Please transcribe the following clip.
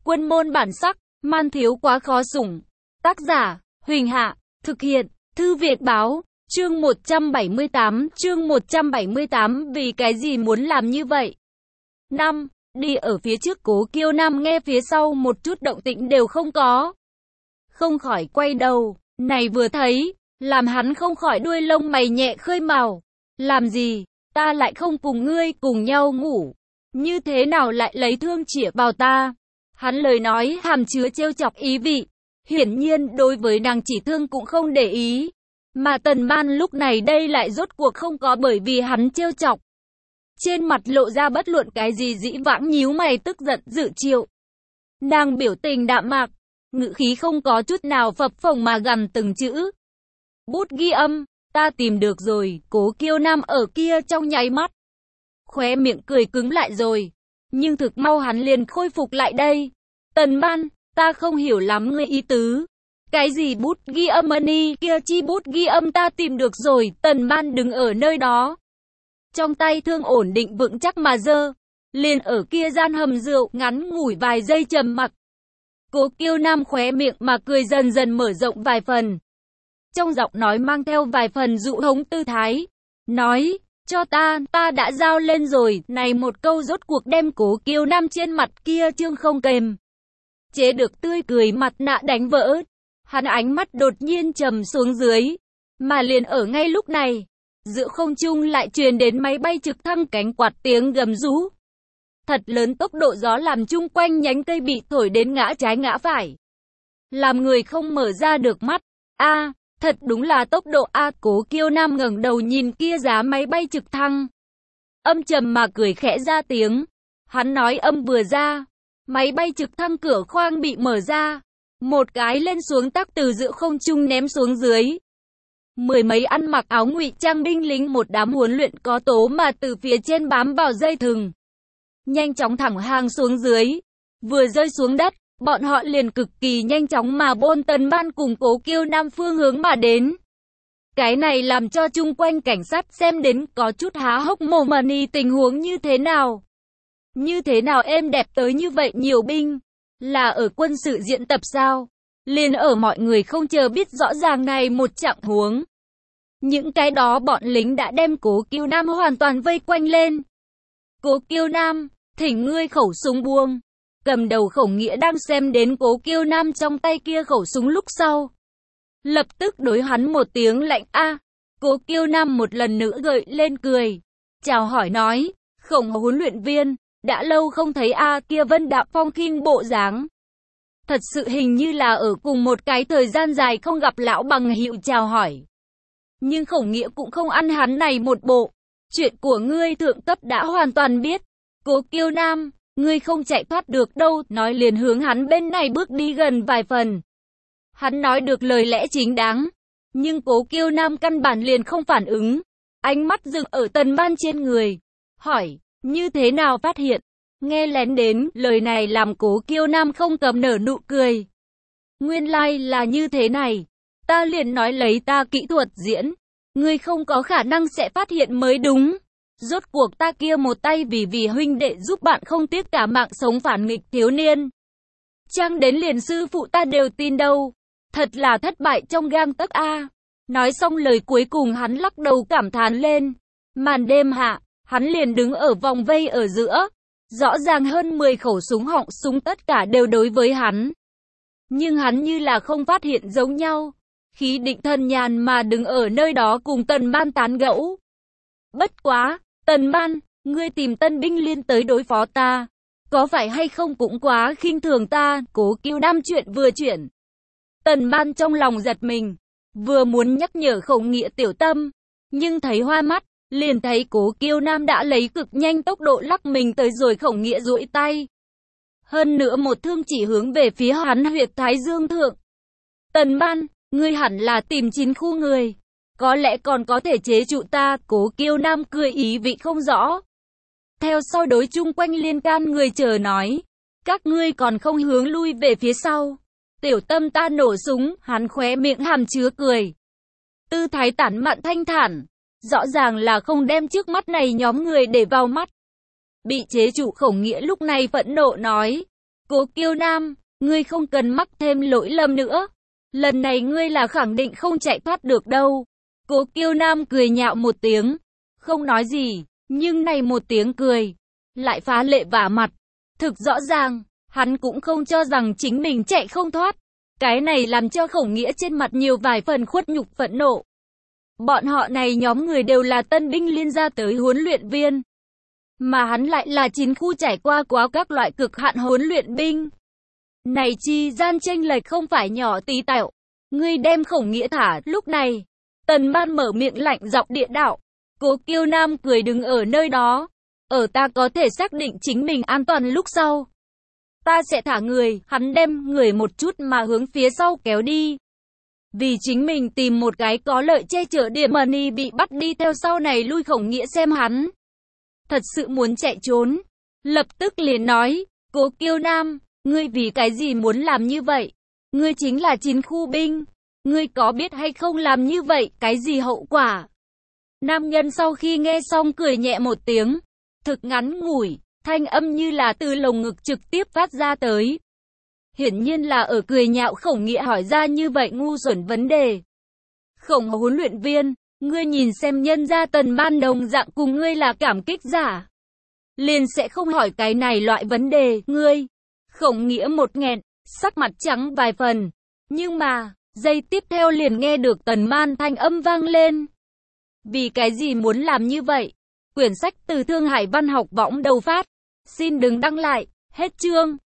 Quân môn bản sắc, man thiếu quá khó sủng. Tác giả, Huỳnh Hạ, thực hiện, Thư Viện Báo, chương 178, vì cái gì muốn làm như vậy? 5. Đi ở phía trước Cố Kiêu Nam nghe phía sau một chút động tĩnh đều không có. Không khỏi quay đầu, này vừa thấy, làm hắn không khỏi đuôi lông mày nhẹ khơi mào. Làm gì, ta lại không cùng ngươi cùng nhau ngủ, như thế nào lại lấy thương chĩa vào ta? Hắn lời nói hàm chứa trêu chọc ý vị, hiển nhiên đối với nàng chỉ thương cũng không để ý. Mà Tần Ban lúc này đây lại rốt cuộc không có bởi vì hắn trêu chọc. Trên mặt lộ ra bất luận cái gì dĩ vãng nhíu mày tức giận dự triệu. Nàng biểu tình đạm mạc, ngữ khí không có chút nào phập phồng mà gằn từng chữ. Bút ghi âm, ta tìm được rồi. Cố Kiêu Nam ở kia trong nháy mắt khóe miệng cười cứng lại rồi, nhưng thực mau hắn liền khôi phục lại đây. Tần Ban, ta không hiểu lắm ngươi ý tứ. Cái gì bút ghi âm money kia chi bút ghi âm ta tìm được rồi. Tần Ban đứng ở nơi đó, trong tay thương ổn định vững chắc mà giơ, liền ở kia gian hầm rượu ngắn ngủi vài giây trầm mặc. Cố Kiêu Nam khóe miệng mà cười dần dần mở rộng vài phần, trong giọng nói mang theo vài phần dụ hống tư thái, nói, cho ta đã giao lên rồi. Này một câu rốt cuộc đem Cố Kiêu Nam trên mặt kia trương không kềm chế được tươi cười mặt nạ đánh vỡ. Hắn ánh mắt đột nhiên trầm xuống dưới, mà liền ở ngay lúc này, giữa không trung lại truyền đến máy bay trực thăng cánh quạt tiếng gầm rú. Thật lớn tốc độ gió làm chung quanh nhánh cây bị thổi đến ngã trái ngã phải, làm người không mở ra được mắt. Thật đúng là tốc độ A. Cố Kiêu Nam ngẩng đầu nhìn kia giá máy bay trực thăng, âm trầm mà cười khẽ ra tiếng. Hắn nói âm vừa ra, máy bay trực thăng cửa khoang bị mở ra, một cái lên xuống tắc từ giữa không trung ném xuống dưới. Mười mấy ăn mặc áo ngụy trang binh lính một đám huấn luyện có tố mà từ phía trên bám vào dây thừng, nhanh chóng thẳng hàng xuống dưới. Vừa rơi xuống đất, bọn họ liền cực kỳ nhanh chóng mà bôn Tần Ban cùng Cố Kiêu Nam phương hướng mà đến. Cái này làm cho chung quanh cảnh sát xem đến có chút há hốc mồm. Tình huống như thế nào? Như thế nào êm đẹp tới như vậy nhiều binh? Là ở quân sự diễn tập sao? Liền ở mọi người không chờ biết rõ ràng này một trạng huống, những cái đó bọn lính đã đem Cố Kiêu Nam hoàn toàn vây quanh lên. Cố Kiêu Nam, thỉnh ngươi khẩu súng buông. Cầm đầu Khổng Nghĩa đang xem đến Cố Kiêu Nam trong tay kia khẩu súng lúc sau, lập tức đối hắn một tiếng lạnh. Cố Kiêu Nam một lần nữa gợi lên cười, chào hỏi nói, Khổng huấn luyện viên, đã lâu không thấy kia Vân Đạm Phong khinh bộ dáng. Thật sự hình như là ở cùng một cái thời gian dài không gặp lão bằng hữu chào hỏi. Nhưng Khổng Nghĩa cũng không ăn hắn này một bộ. Chuyện của ngươi thượng cấp đã hoàn toàn biết. Cố Kiêu Nam, ngươi không chạy thoát được đâu. Nói liền hướng hắn bên này bước đi gần vài phần. Hắn nói được lời lẽ chính đáng, nhưng Cố Kiêu Nam căn bản liền không phản ứng. Ánh mắt dừng ở Tần Ban trên người, hỏi, như thế nào phát hiện? Nghe lén đến, lời này làm Cố Kiêu Nam không cầm nở nụ cười. Nguyên lai là như thế này, ta liền nói lấy ta kỹ thuật diễn, ngươi không có khả năng sẽ phát hiện mới đúng. Rốt cuộc ta kia một tay vì huynh đệ giúp bạn không tiếc cả mạng sống phản nghịch thiếu niên. Chăng đến liền sư phụ ta đều tin đâu, thật là thất bại trong gang tấc a. Nói xong lời cuối cùng hắn lắc đầu cảm thán lên. Màn đêm hạ, hắn liền đứng ở vòng vây ở giữa. Rõ ràng hơn 10 khẩu súng họng súng tất cả đều đối với hắn. Nhưng hắn như là không phát hiện giống nhau. Khí định thần nhàn mà đứng ở nơi đó cùng Tần Ban tán gẫu. Bất quá, Tần Ban, ngươi tìm tân binh liên tới đối phó ta, có phải hay không cũng quá khinh thường ta? Cố Kiêu Nam chuyện vừa chuyển, Tần Ban trong lòng giật mình, vừa muốn nhắc nhở Khổng Nghĩa tiểu tâm, nhưng thấy hoa mắt, liền thấy Cố Kiêu Nam đã lấy cực nhanh tốc độ lắc mình tới rồi. Khổng Nghĩa duỗi tay, hơn nữa một thương chỉ hướng về phía hắn huyệt thái dương thượng. Tần Ban, ngươi hẳn là tìm 9 khu người, có lẽ còn có thể chế trụ ta. Cố Kiêu Nam cười ý vị không rõ, theo sau đối chung quanh liên can người chờ nói, các ngươi còn không hướng lui về phía sau, tiểu tâm ta nổ súng. Hắn khóe miệng hàm chứa cười, tư thái tản mạn thanh thản, rõ ràng là không đem trước mắt này nhóm người để vào mắt. Bị chế trụ Khổng Nghĩa lúc này phẫn nộ nói, Cố Kiêu Nam, ngươi không cần mắc thêm lỗi lầm nữa. Lần này ngươi là khẳng định không chạy thoát được đâu. Cố Kiêu Nam cười nhạo một tiếng, không nói gì, nhưng này một tiếng cười, lại phá lệ vả mặt. Thực rõ ràng, hắn cũng không cho rằng chính mình chạy không thoát. Cái này làm cho Khổng Nghĩa trên mặt nhiều vài phần khuất nhục phẫn nộ. Bọn họ này nhóm người đều là tân binh liên gia tới huấn luyện viên. Mà hắn lại là chiến khu trải qua quá các loại cực hạn huấn luyện binh. Này chi gian chênh lệch không phải nhỏ tí tẹo. Ngươi đem Khổng Nghĩa thả, lúc này. Tần Man mở miệng lạnh giọng địa đạo. Cố Kiêu Nam cười đứng ở nơi đó. Ở ta có thể xác định chính mình an toàn lúc sau. Ta sẽ thả người, hắn đem người một chút mà hướng phía sau kéo đi. Vì chính mình tìm một cái có lợi che chở điểm money bị bắt đi theo sau này lui Khổng Nghĩa xem hắn. Thật sự muốn chạy trốn. Lập tức liền nói, Cố Kiêu Nam, ngươi vì cái gì muốn làm như vậy? Ngươi chính là chiến khu binh. Ngươi có biết hay không làm như vậy, cái gì hậu quả? Nam nhân sau khi nghe xong cười nhẹ một tiếng. Thực ngắn ngủi, thanh âm như là từ lồng ngực trực tiếp phát ra tới. Hiển nhiên là ở cười nhạo Khổng Nghĩa hỏi ra như vậy ngu xuẩn vấn đề. Khổng huấn luyện viên, ngươi nhìn xem nhân gia Tần Man đồng dạng cùng ngươi là cảm kích giả. Liền sẽ không hỏi cái này loại vấn đề, ngươi. Khổng Nghĩa một nghẹn, sắc mặt trắng vài phần. Nhưng mà, giây tiếp theo liền nghe được Tần Man thanh âm vang lên. Vì cái gì muốn làm như vậy? Quyển sách từ Thương Hải Văn học võng đầu phát. Xin đừng đăng lại, hết chương.